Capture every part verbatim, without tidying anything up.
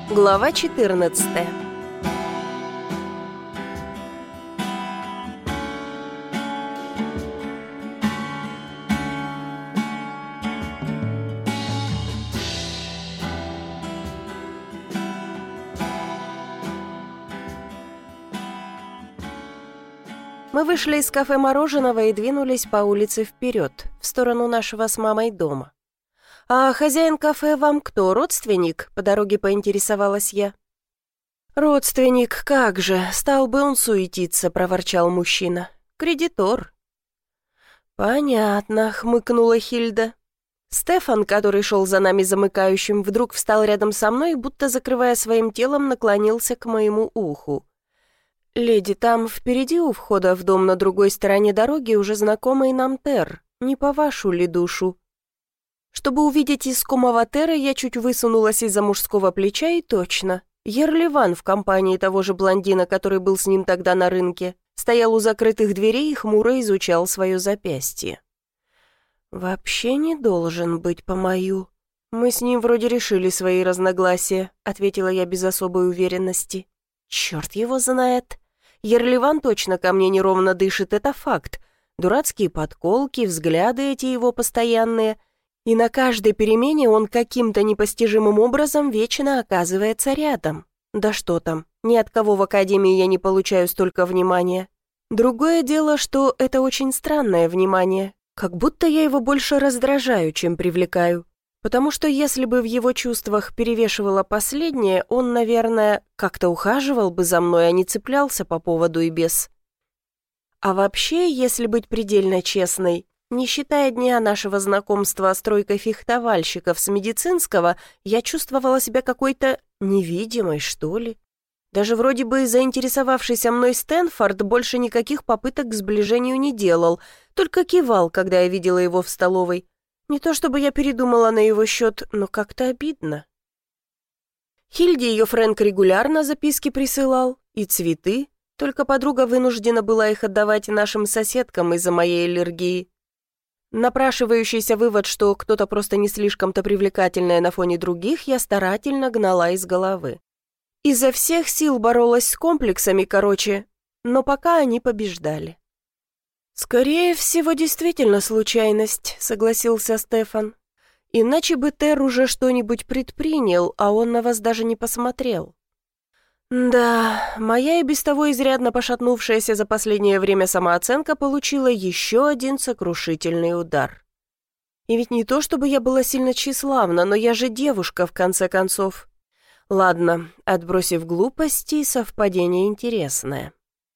Глава четырнадцатая. Мы вышли из кафе мороженого и двинулись по улице вперед, в сторону нашего с мамой дома. «А хозяин кафе вам кто, родственник?» — по дороге поинтересовалась я. «Родственник, как же, стал бы он суетиться», — проворчал мужчина. «Кредитор». «Понятно», — хмыкнула Хильда. Стефан, который шел за нами замыкающим, вдруг встал рядом со мной и, будто закрывая своим телом, наклонился к моему уху. «Леди, там впереди у входа в дом на другой стороне дороги уже знакомый нам Тер, не по вашу ли душу?» Чтобы увидеть искомого Тера, я чуть высунулась из-за мужского плеча, и точно. Ерлеван в компании того же блондина, который был с ним тогда на рынке, стоял у закрытых дверей и хмуро изучал свое запястье. «Вообще не должен быть по мою. Мы с ним вроде решили свои разногласия», — ответила я без особой уверенности. «Черт его знает. Ерлеван точно ко мне неровно дышит, это факт. Дурацкие подколки, взгляды эти его постоянные. И на каждой перемене он каким-то непостижимым образом вечно оказывается рядом. Да что там, ни от кого в академии я не получаю столько внимания. Другое дело, что это очень странное внимание, как будто я его больше раздражаю, чем привлекаю. Потому что если бы в его чувствах перевешивало последнее, он, наверное, как-то ухаживал бы за мной, а не цеплялся по поводу и без. А вообще, если быть предельно честной, не считая дня нашего знакомства с тройкой фехтовальщиков с медицинского, я чувствовала себя какой-то невидимой, что ли. Даже вроде бы заинтересовавшийся мной Стэнфорд больше никаких попыток к сближению не делал, только кивал, когда я видела его в столовой. Не то чтобы я передумала на его счет, но как-то обидно. Хильде ее Фрэнк регулярно записки присылал, и цветы, только подруга вынуждена была их отдавать нашим соседкам из-за моей аллергии. Напрашивающийся вывод, что кто-то просто не слишком-то привлекательная на фоне других, я старательно гнала из головы. Изо всех сил боролась с комплексами, короче, но пока они побеждали. «Скорее всего, действительно случайность», — согласился Стефан. «Иначе бы Тер уже что-нибудь предпринял, а он на вас даже не посмотрел». Да, моя и без того изрядно пошатнувшаяся за последнее время самооценка получила еще один сокрушительный удар. И ведь не то, чтобы я была сильно тщеславна, но я же девушка, в конце концов. Ладно, отбросив глупости, совпадение интересное.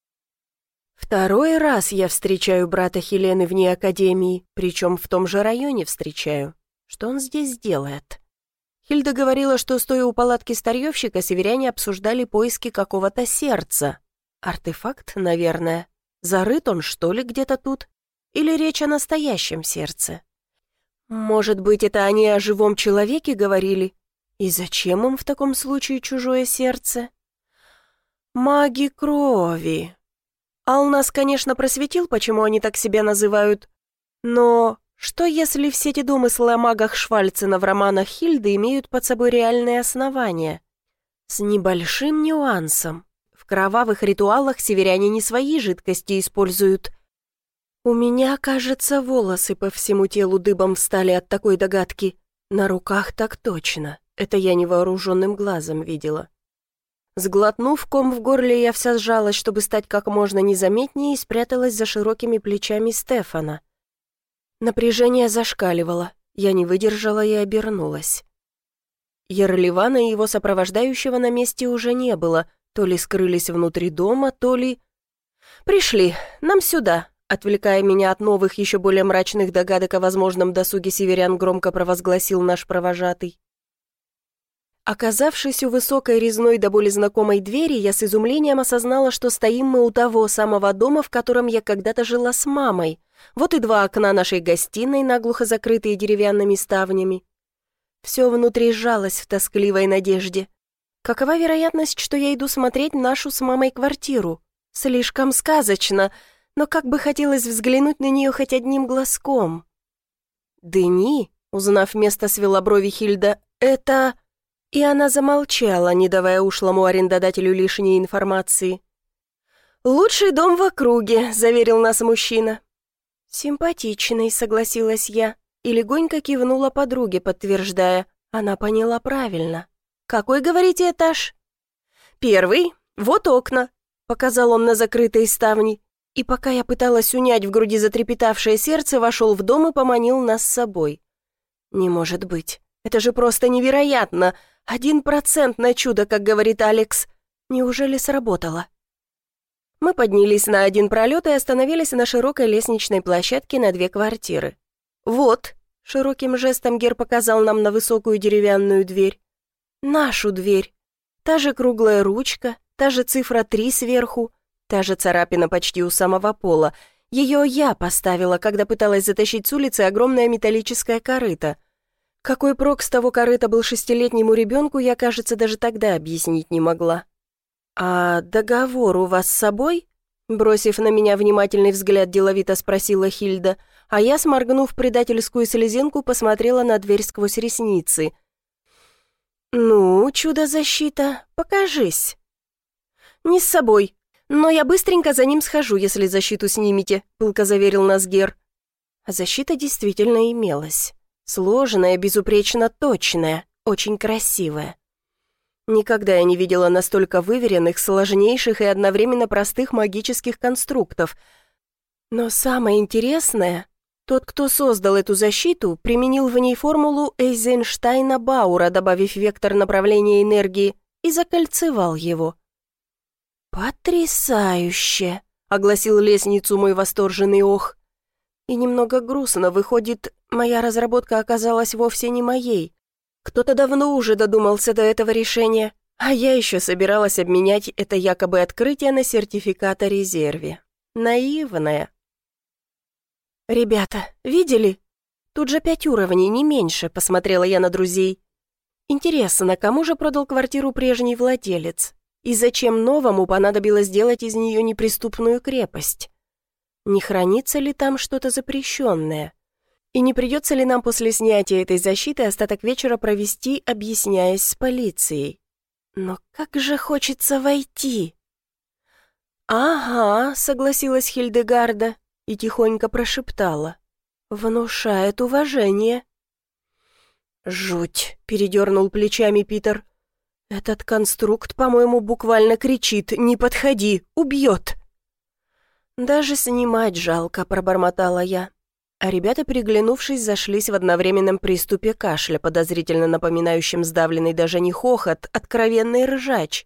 Второй раз я встречаю брата Хелены вне академии, причем в том же районе встречаю. Что он здесь делает? Хильда говорила, что, стоя у палатки старьевщика, северяне обсуждали поиски какого-то сердца. Артефакт, наверное. Зарыт он, что ли, где-то тут? Или речь о настоящем сердце? Может быть, это они о живом человеке говорили? И зачем им в таком случае чужое сердце? Маги крови. Алнас, конечно, просветил, почему они так себя называют, но... Что, если все эти домыслы о магах Швальцена в романах Хильды имеют под собой реальные основания? С небольшим нюансом. В кровавых ритуалах северяне не свои жидкости используют. У меня, кажется, волосы по всему телу дыбом встали от такой догадки. На руках так точно. Это я невооруженным глазом видела. Сглотнув ком в горле, я вся сжалась, чтобы стать как можно незаметнее, и спряталась за широкими плечами Стефана. Напряжение зашкаливало, я не выдержала и обернулась. Ерлевана и его сопровождающего на месте уже не было, то ли скрылись внутри дома, то ли... «Пришли, нам сюда», — отвлекая меня от новых, еще более мрачных догадок о возможном досуге северян, громко провозгласил наш провожатый. Оказавшись у высокой резной до боли знакомой двери, я с изумлением осознала, что стоим мы у того самого дома, в котором я когда-то жила с мамой. Вот и два окна нашей гостиной, наглухо закрытые деревянными ставнями. Все внутри сжалось в тоскливой надежде. Какова вероятность, что я иду смотреть нашу с мамой квартиру? Слишком сказочно, но как бы хотелось взглянуть на нее хоть одним глазком. «Дени», — узнав место, свела брови Хильда, — «это...» И она замолчала, не давая ушлому арендодателю лишней информации. «Лучший дом в округе», — заверил нас мужчина. «Симпатичный», — согласилась я, и легонько кивнула подруге, подтверждая. Она поняла правильно. «Какой, говорите, этаж?» «Первый. Вот окна», — показал он на закрытые ставни. И пока я пыталась унять в груди затрепетавшее сердце, вошел в дом и поманил нас с собой. «Не может быть. Это же просто невероятно. Один процент на чудо, как говорит Алекс. Неужели сработало?» Мы поднялись на один пролет и остановились на широкой лестничной площадке на две квартиры. «Вот», — широким жестом Гер показал нам на высокую деревянную дверь. «Нашу дверь. Та же круглая ручка, та же цифра три сверху, та же царапина почти у самого пола. Ее я поставила, когда пыталась затащить с улицы огромное металлическое корыто. Какой прок с того корыта был шестилетнему ребенку, я, кажется, даже тогда объяснить не могла. «А договор у вас с собой?» Бросив на меня внимательный взгляд, деловито спросила Хильда, а я, сморгнув предательскую слезинку, посмотрела на дверь сквозь ресницы. «Ну, чудо-защита, покажись». «Не с собой, но я быстренько за ним схожу, если защиту снимете», — пылко заверил нас Гер. А защита действительно имелась. Сложная, безупречно точная, очень красивая. Никогда я не видела настолько выверенных, сложнейших и одновременно простых магических конструктов. Но самое интересное, тот, кто создал эту защиту, применил в ней формулу Эйзенштейна-Баура, добавив вектор направления энергии, и закольцевал его. «Потрясающе!» — огласил лестницу мой восторженный ох. И немного грустно, выходит, моя разработка оказалась вовсе не моей. Кто-то давно уже додумался до этого решения, а я еще собиралась обменять это якобы открытие на сертификат о резерве. Наивная. «Ребята, видели? Тут же пять уровней, не меньше», — посмотрела я на друзей. «Интересно, кому же продал квартиру прежний владелец? И зачем новому понадобилось сделать из нее неприступную крепость? Не хранится ли там что-то запрещенное? И не придется ли нам после снятия этой защиты остаток вечера провести, объясняясь с полицией? Но как же хочется войти!» «Ага», — согласилась Хильдегарда и тихонько прошептала. «Внушает уважение». «Жуть!» — передернул плечами Питер. «Этот конструкт, по-моему, буквально кричит: «Не подходи, убьет!» «Даже снимать жалко», — пробормотала я. А ребята, переглянувшись, зашлись в одновременном приступе кашля, подозрительно напоминающем сдавленный даже не хохот, откровенный ржач.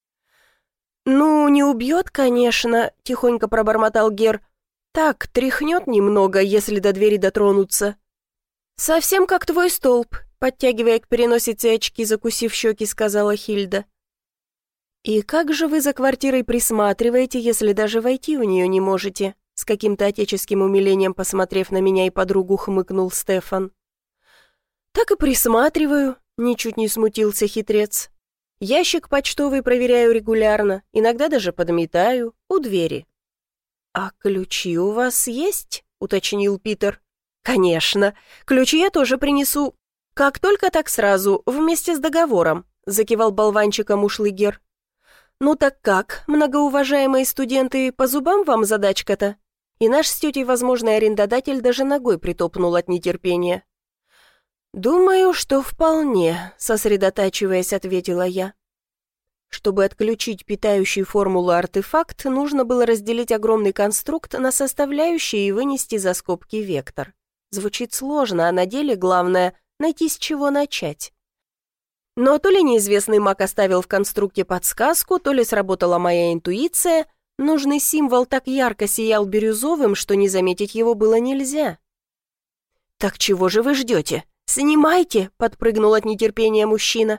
«Ну, не убьет, конечно», — тихонько пробормотал Гер. «Так, тряхнет немного, если до двери дотронуться». «Совсем как твой столб», — подтягивая к переносице очки, закусив щеки, сказала Хильда. «И как же вы за квартирой присматриваете, если даже войти в нее не можете?» С каким-то отеческим умилением, посмотрев на меня и подругу, хмыкнул Стефан. «Так и присматриваю», — ничуть не смутился хитрец. «Ящик почтовый проверяю регулярно, иногда даже подметаю, у двери». «А ключи у вас есть?» — уточнил Питер. «Конечно. Ключи я тоже принесу. Как только, так сразу, вместе с договором», — закивал болванчиком ушлый Гер. «Ну так как, многоуважаемые студенты, по зубам вам задачка-то?» И наш с тетей возможный арендодатель даже ногой притопнул от нетерпения. «Думаю, что вполне», — сосредотачиваясь, ответила я. Чтобы отключить питающий формулу артефакт, нужно было разделить огромный конструкт на составляющие и вынести за скобки вектор. Звучит сложно, а на деле главное — найти с чего начать. Но то ли неизвестный маг оставил в конструкте подсказку, то ли сработала моя интуиция, нужный символ так ярко сиял бирюзовым, что не заметить его было нельзя. «Так чего же вы ждете? Снимайте!» — подпрыгнул от нетерпения мужчина.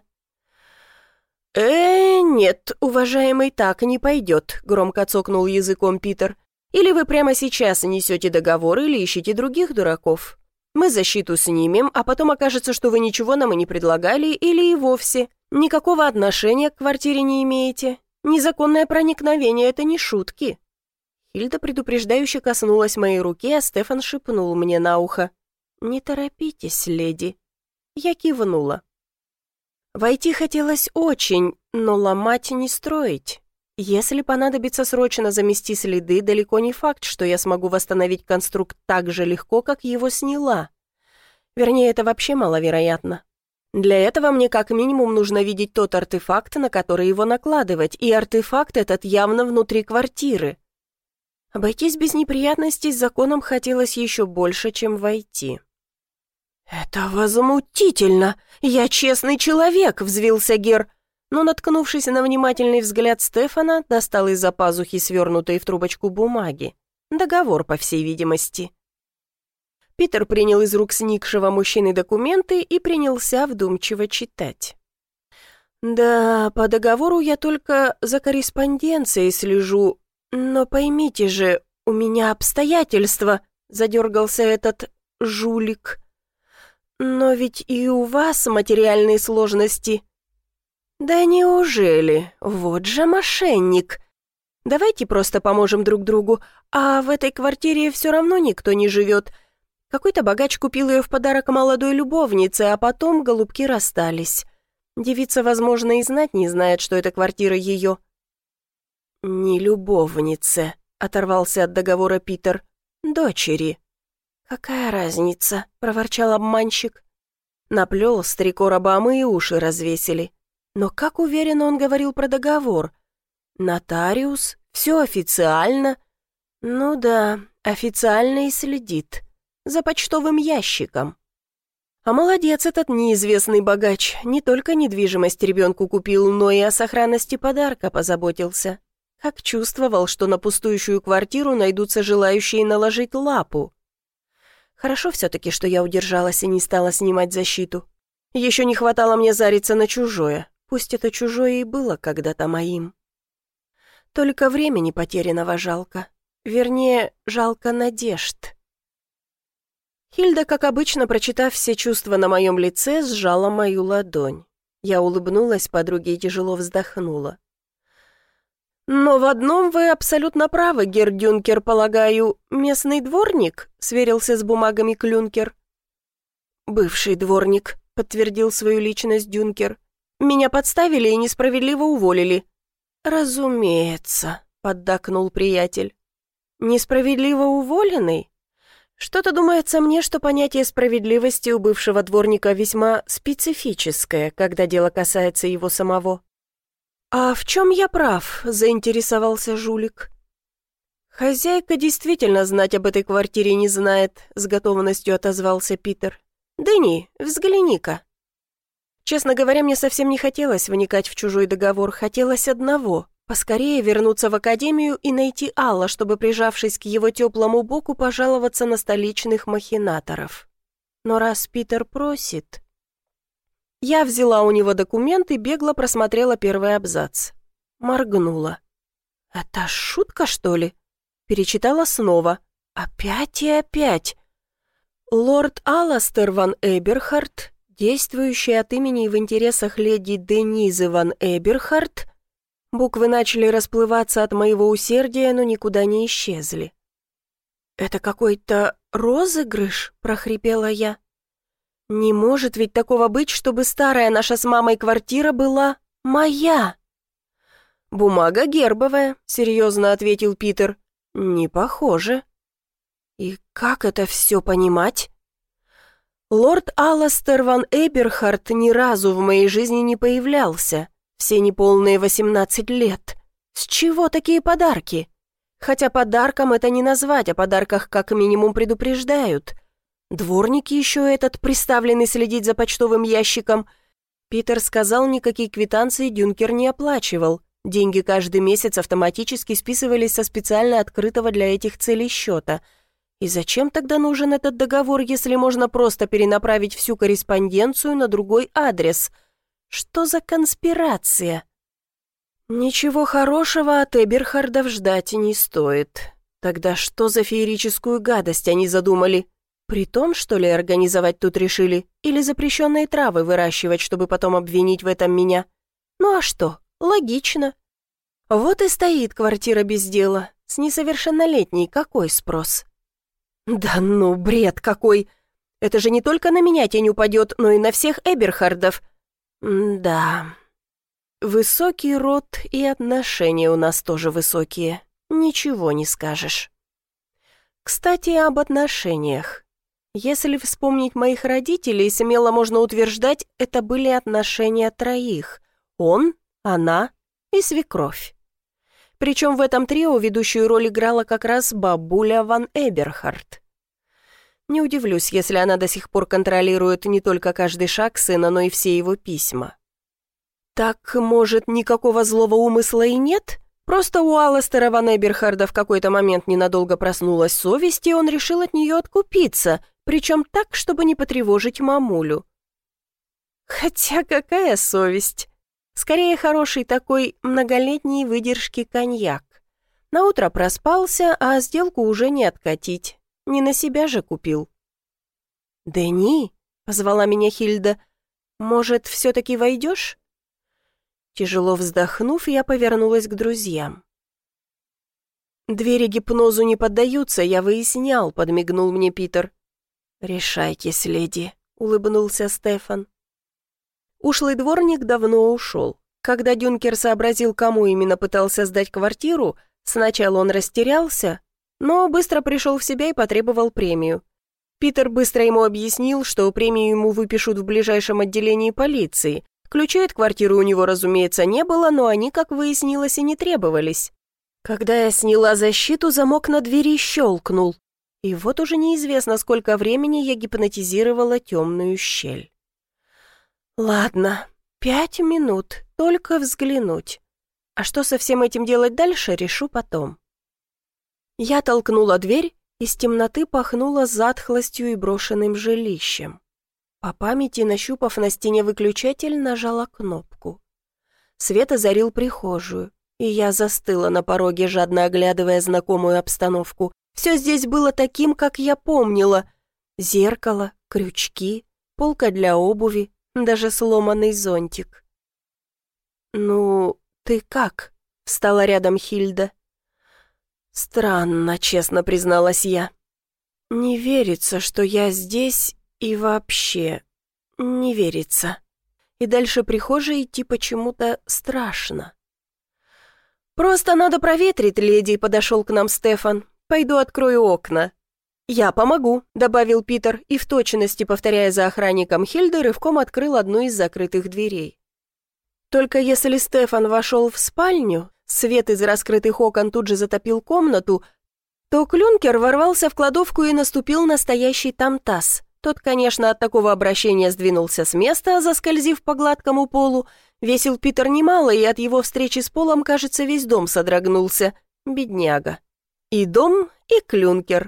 «Э, нет, уважаемый, так не пойдет», — громко цокнул языком Питер. «Или вы прямо сейчас несете договор, или ищете других дураков. Мы защиту снимем, а потом окажется, что вы ничего нам и не предлагали, или и вовсе никакого отношения к квартире не имеете. Незаконное проникновение — это не шутки». Хильда предупреждающе коснулась моей руки, а Стефан шепнул мне на ухо: «Не торопитесь, леди». Я кивнула. Войти хотелось очень, но ломать не строить. Если понадобится срочно замести следы, далеко не факт, что я смогу восстановить конструкт так же легко, как его сняла. Вернее, это вообще маловероятно. Для этого мне как минимум нужно видеть тот артефакт, на который его накладывать, и артефакт этот явно внутри квартиры. Обойтись без неприятностей с законом хотелось еще больше, чем войти. «Это возмутительно! Я честный человек!» — взвился Гер, но, наткнувшись на внимательный взгляд Стефана, достал из-за пазухи свернутой в трубочку бумаги. Договор, по всей видимости. Питер принял из рук сникшего мужчины документы и принялся вдумчиво читать. «Да, по договору я только за корреспонденцией слежу, но поймите же, у меня обстоятельства», — задергался этот жулик. «Но ведь и у вас материальные сложности». «Да неужели? Вот же мошенник. Давайте просто поможем друг другу, а в этой квартире все равно никто не живет. Какой-то богач купил ее в подарок молодой любовнице, а потом голубки расстались. Девица, возможно, и знать не знает, что эта квартира ее». «Не любовнице», — оторвался от договора Питер. «Дочери». «Какая разница?» — проворчал обманщик. Наплел с три короба, а мы и уши развесили. Но как уверенно он говорил про договор? Нотариус, все официально. Ну да, официально и следит. За почтовым ящиком. А молодец этот неизвестный богач. Не только недвижимость ребенку купил, но и о сохранности подарка позаботился. Как чувствовал, что на пустующую квартиру найдутся желающие наложить лапу. Хорошо все-таки, что я удержалась и не стала снимать защиту. Еще не хватало мне зариться на чужое. Пусть это чужое и было когда-то моим. Только времени потерянного жалко. Вернее, жалко надежд. Хильда, как обычно, прочитав все чувства на моем лице, сжала мою ладонь. Я улыбнулась подруге и тяжело вздохнула. «Но в одном вы абсолютно правы, герр Дюнкер, полагаю, местный дворник?» — сверился с бумагами Клюнкер. «Бывший дворник», — подтвердил свою личность Дюнкер. «Меня подставили и несправедливо уволили». «Разумеется», — поддакнул приятель. «Несправедливо уволенный? Что-то думается мне, что понятие справедливости у бывшего дворника весьма специфическое, когда дело касается его самого». «А в чем я прав?» — заинтересовался жулик. «Хозяйка действительно знать об этой квартире не знает», — с готовностью отозвался Питер. «Дэнни, взгляни-ка». Честно говоря, мне совсем не хотелось вникать в чужой договор, хотелось одного — поскорее вернуться в академию и найти Алла, чтобы, прижавшись к его теплому боку, пожаловаться на столичных махинаторов. Но раз Питер просит... Я взяла у него документ и бегло просмотрела первый абзац. Моргнула. «Это шутка, что ли?» Перечитала снова. Опять и опять. «Лорд Алластер ван Эберхард, действующий от имени и в интересах леди Денизы ван Эберхард». Буквы начали расплываться от моего усердия, но никуда не исчезли. «Это какой-то розыгрыш?» — прохрипела я. «Не может ведь такого быть, чтобы старая наша с мамой квартира была моя!» «Бумага гербовая», — серьезно ответил Питер. «Не похоже». «И как это все понимать?» «Лорд Алластер ван Эберхард ни разу в моей жизни не появлялся. Все неполные восемнадцать лет. С чего такие подарки? Хотя подарком это не назвать, о подарках как минимум предупреждают. Дворник еще этот, приставленный следить за почтовым ящиком. Питер сказал, никакие квитанции Дюнкер не оплачивал. Деньги каждый месяц автоматически списывались со специально открытого для этих целей счета. И зачем тогда нужен этот договор, если можно просто перенаправить всю корреспонденцию на другой адрес? Что за конспирация? Ничего хорошего от Эберхардов ждать не стоит. Тогда что за феерическую гадость они задумали? Притон, что ли, организовать тут решили? Или запрещенные травы выращивать, чтобы потом обвинить в этом меня? Ну а что? Логично. Вот и стоит квартира без дела. С несовершеннолетней какой спрос? Да ну, бред какой! Это же не только на меня тень упадет, но и на всех Эберхардов. Да. Высокий род и отношения у нас тоже высокие. Ничего не скажешь. Кстати, об отношениях. Если вспомнить моих родителей, смело можно утверждать, это были отношения троих. Он, она и свекровь. Причем в этом трио ведущую роль играла как раз бабуля Ван Эберхард. Не удивлюсь, если она до сих пор контролирует не только каждый шаг сына, но и все его письма. Так, может, никакого злого умысла и нет? Просто у Алластера Ван Эберхарда в какой-то момент ненадолго проснулась совесть, и он решил от нее откупиться, причем так, чтобы не потревожить мамулю. Хотя какая совесть? Скорее, хороший такой многолетней выдержки коньяк. Наутро проспался, а сделку уже не откатить. Не на себя же купил. «Дени», — позвала меня Хильда, — «может, все-таки войдешь?» Тяжело вздохнув, я повернулась к друзьям. «Двери гипнозу не поддаются, я выяснял», — подмигнул мне Питер. «Решайтесь, леди», — улыбнулся Стефан. Ушлый дворник давно ушел. Когда Дюнкер сообразил, кому именно пытался сдать квартиру, сначала он растерялся, но быстро пришел в себя и потребовал премию. Питер быстро ему объяснил, что премию ему выпишут в ближайшем отделении полиции. Ключей от квартиры у него, разумеется, не было, но они, как выяснилось, и не требовались. Когда я сняла защиту, замок на двери щелкнул. И вот уже неизвестно, сколько времени я гипнотизировала темную щель. Ладно, пять минут, только взглянуть. А что со всем этим делать дальше, решу потом. Я толкнула дверь, из темноты пахнуло затхлостью и брошенным жилищем. По памяти, нащупав на стене выключатель, нажала кнопку. Свет озарил прихожую, и я застыла на пороге, жадно оглядывая знакомую обстановку. Все здесь было таким, как я помнила. Зеркало, крючки, полка для обуви, даже сломанный зонтик. «Ну, ты как?» — встала рядом Хильда. «Странно», — честно призналась я. «Не верится, что я здесь и вообще не верится. И дальше прихожей идти почему-то страшно». «Просто надо проветрить, леди», — подошел к нам Стефан. «Пойду открою окна». «Я помогу», — добавил Питер, и в точности, повторяя за охранником Хильды, рывком открыл одну из закрытых дверей. Только если Стефан вошел в спальню, свет из раскрытых окон тут же затопил комнату, то Клюнкер ворвался в кладовку и наступил настоящий тамтаз. Тот, конечно, от такого обращения сдвинулся с места, заскользив по гладкому полу. Весил Питер немало, и от его встречи с полом, кажется, весь дом содрогнулся. Бедняга. И дом, и Клюнкер.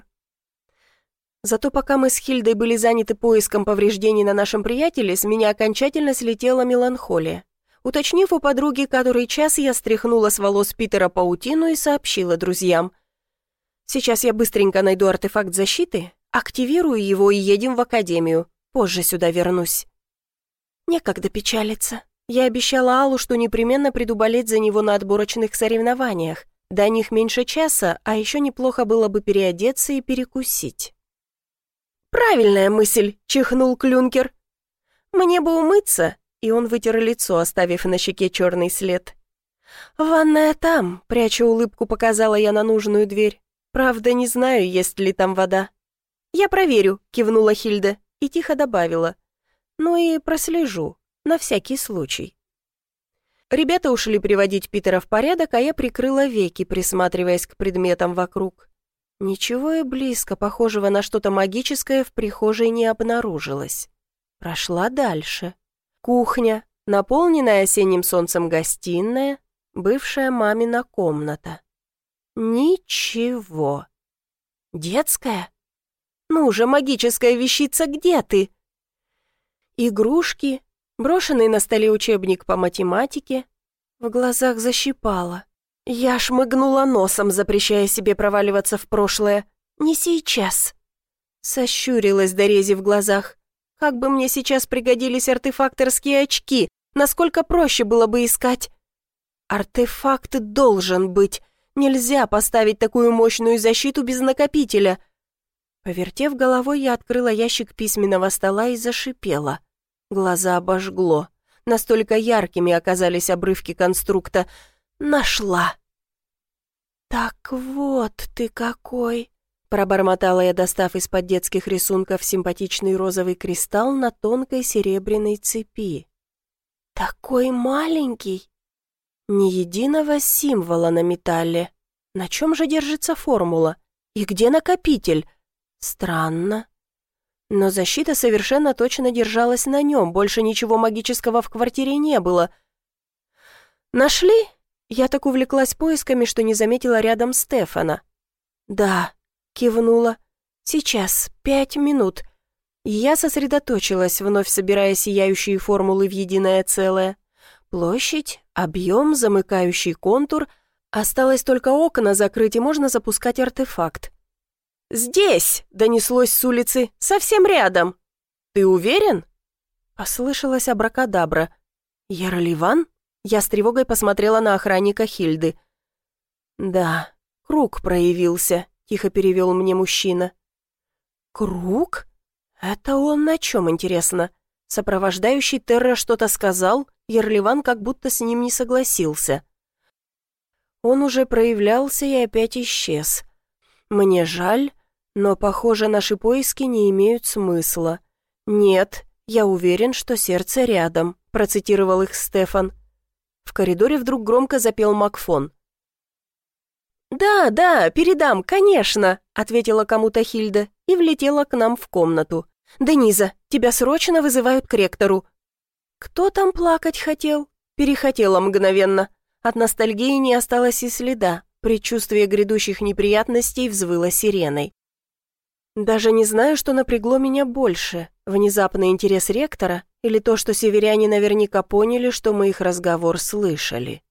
Зато пока мы с Хильдой были заняты поиском повреждений на нашем приятеле, с меня окончательно слетела меланхолия. Уточнив у подруги, который час, я стряхнула с волос Питера паутину и сообщила друзьям. «Сейчас я быстренько найду артефакт защиты, активирую его и едем в академию. Позже сюда вернусь». Некогда печалиться. Я обещала Аллу, что непременно приду болеть за него на отборочных соревнованиях. До них меньше часа, а еще неплохо было бы переодеться и перекусить. «Правильная мысль», — чихнул Клюнкер. «Мне бы умыться», и он вытер лицо, оставив на щеке черный след. «Ванная там», — пряча улыбку, показала я на нужную дверь. «Правда, не знаю, есть ли там вода». «Я проверю», — кивнула Хильда и тихо добавила. «Ну и прослежу, на всякий случай». Ребята ушли приводить Питера в порядок, а я прикрыла веки, присматриваясь к предметам вокруг. Ничего и близко похожего на что-то магическое в прихожей не обнаружилось. Прошла дальше. Кухня, наполненная осенним солнцем гостиная, бывшая мамина комната. Ничего. Детская? Ну же, магическая вещица, где ты? Игрушки, брошенный на столе учебник по математике. В глазах защипало. Я шмыгнула носом, запрещая себе проваливаться в прошлое. Не сейчас. Сощурилась до рези в глазах. Как бы мне сейчас пригодились артефакторские очки, насколько проще было бы искать. Артефакт должен быть. Нельзя поставить такую мощную защиту без накопителя. Повертев головой, я открыла ящик письменного стола и зашипела. Глаза обожгло. Настолько яркими оказались обрывки конструкта. Нашла. «Так вот ты какой!» — пробормотала я, достав из-под детских рисунков симпатичный розовый кристалл на тонкой серебряной цепи. «Такой маленький! Ни единого символа на металле. На чем же держится формула? И где накопитель? Странно. Но защита совершенно точно держалась на нем, больше ничего магического в квартире не было. Нашли?» Я так увлеклась поисками, что не заметила рядом Стефана. «Да», — кивнула. «Сейчас, пять минут». Я сосредоточилась, вновь собирая сияющие формулы в единое целое. Площадь, объем, замыкающий контур. Осталось только окна закрыть, и можно запускать артефакт. «Здесь!» — донеслось с улицы, совсем рядом. «Ты уверен?» Послышалась абракадабра. «Ярливан?» Я с тревогой посмотрела на охранника Хильды. «Да, круг проявился», — тихо перевел мне мужчина. «Круг? Это он на чем, интересно? Сопровождающий Терра что-то сказал, Ярливан как будто с ним не согласился. Он уже проявлялся и опять исчез. Мне жаль, но, похоже, наши поиски не имеют смысла. Нет, я уверен, что сердце рядом», — процитировал их Стефан. В коридоре вдруг громко запел Макфон. «Да, да, передам, конечно», — ответила кому-то Хильда и влетела к нам в комнату. «Дениза, тебя срочно вызывают к ректору». «Кто там плакать хотел?» Перехотела мгновенно. От ностальгии не осталось и следа. Предчувствие грядущих неприятностей взвыло сиреной. Даже не знаю, что напрягло меня больше. Внезапный интерес ректора или то, что северяне наверняка поняли, что мы их разговор слышали.